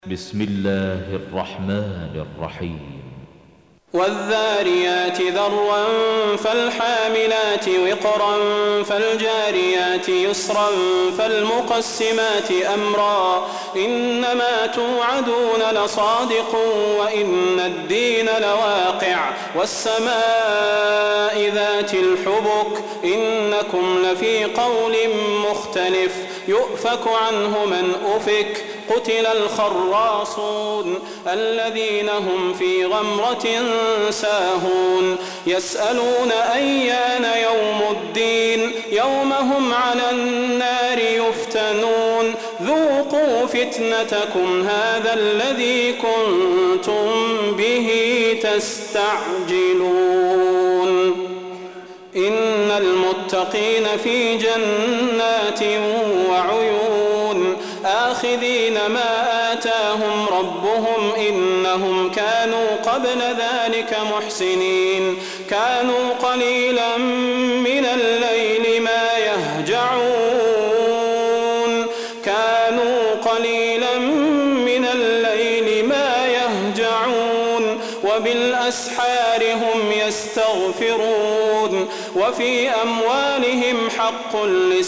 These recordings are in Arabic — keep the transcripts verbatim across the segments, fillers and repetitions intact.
بسم الله الرحمن الرحيم والذاريات ذروا فالحاملات وقرا فالجاريات يسرا فالمقسمات أمرا إنما توعدون لصادق وإن الدين لواقع والسماء ذات الحبك إنكم لفي قول مختلف يؤفك عنه من أفك قتل الخراصون الذين هم في غمرة ساهون يسألون أيان يوم الدين يوم هم على النار يفتنون ذوقوا فتنتكم هذا الذي كنتم به تستعجلون إن المتقين في جنات وعيون آخذين ما آتاهم ربهم إنهم كانوا قبل ذلك محسنين كانوا قليلا من الليل ما يهجعون كانوا قليلا من الليل ما يهجعون وبالأسحار هم يستغفرون وفي أموالهم حق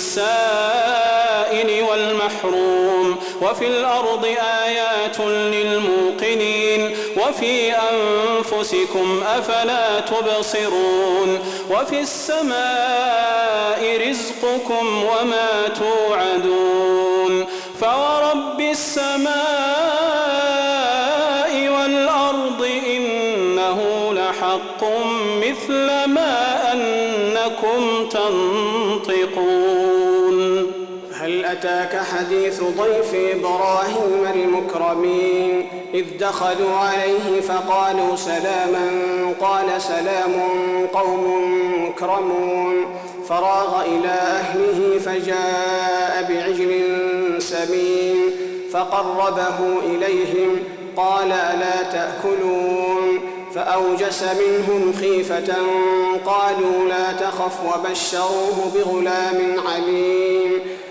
للسائل والمحروم وفي الأرض آيات للموقنين وفي أنفسكم أفلا تبصرون وفي السماء رزقكم وما توعدون فورب السماء والأرض إنه لحق مثل ما أنكم تنطقون هل أتاك حديث ضيف إبراهيم المكرمين إذ دخلوا عليه فقالوا سلاما قال سلام قوم مكرمون فراغ إلى أهله فجاء بعجل سمين فقربه إليهم قال ألا تأكلون فأوجس منهم خيفة قالوا لا تخف وبشروه بغلام عليم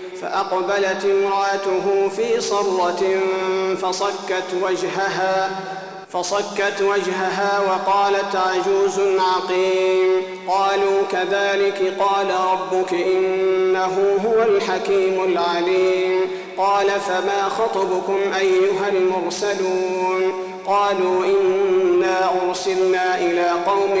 فأقبلت امرأته في صرة فصكت وجهها فصكت وجهها وقالت عجوز عقيم قالوا كذلك قال ربك إنه هو الحكيم العليم قال فما خطبكم أيها المرسلون قالوا إنا أرسلنا إلى قوم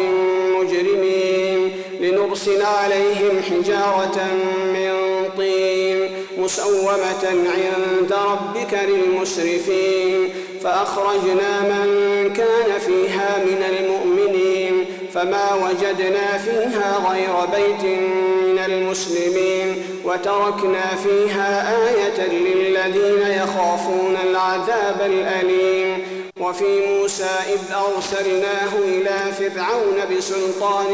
مجرمين لنرسل عليهم حجارة من طين مسومة عند ربك للمسرفين فأخرجنا من كان فيها من المؤمنين فما وجدنا فيها غير بيت من المسلمين وتركنا فيها آية للذين يخافون العذاب الأليم وفي موسى إذ أرسلناه إلى فرعون بسلطان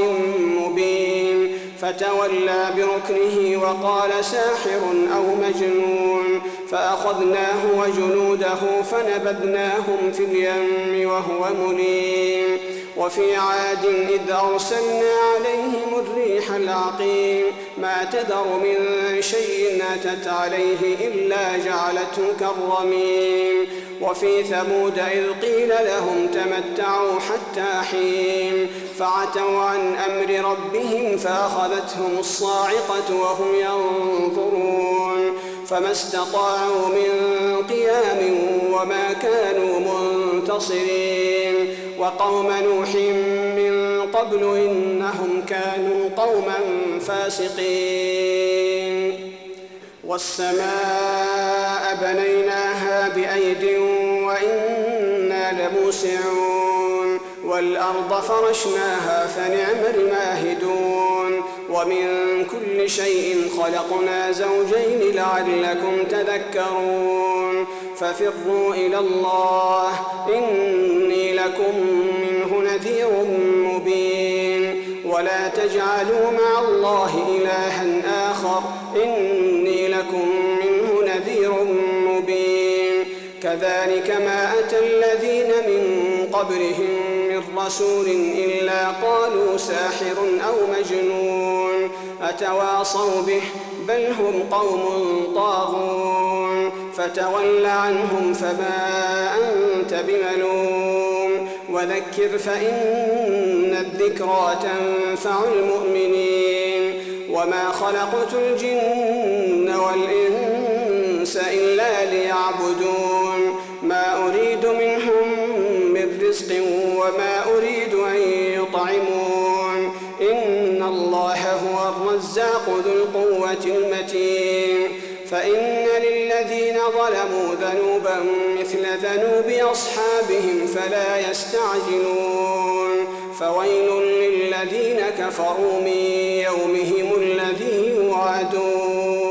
مبين فتولى بركنه وقال ساحر أو مجنون فأخذناه وجنوده فنبذناهم في اليم وهو مليم وفي عاد إذ أرسلنا عليهم الريح العقيم ما تذر من شيء أتت عليه إلا جعلته كالرميم وفي ثمود إذ قيل لهم تمتعوا حتى حين فعتوا عن أمر ربهم فأخذتهم الصاعقة وهم ينظرون فما استطاعوا من قيام وما كانوا منتصرين وقوم نوح من قبل إنهم كانوا قوما فاسقين والسماء بنيناها بأيد وإنا لموسعون والأرض فرشناها فنعم الماهدون ومن كل شيء خلقنا زوجين لعلكم تذكرون ففروا إلى الله إني لكم منه نذير مبين ولا تجعلوا مع الله إلها آخر إني لكم منه نذير مبين كذلك ما أتى الذين من قبلهم من رسول إلا قالوا ساحر أو مجنون أتواصوا به بل هم قوم طاغون فتول عنهم فما أنت بملوم وذكر فإن الذكرى تنفع المؤمنين وما خلقت الجن والإنس إلا ليعبدون ما أريد منهم من رزق وما أريد أن يطعمون إن الله هو الرزاق ذو القوة المتين فإن للذين ظلموا ذنوبا مثل ذنوب أصحابهم فلا يستعجلون فويل للذين كفروا من يومهم الذي يوعدون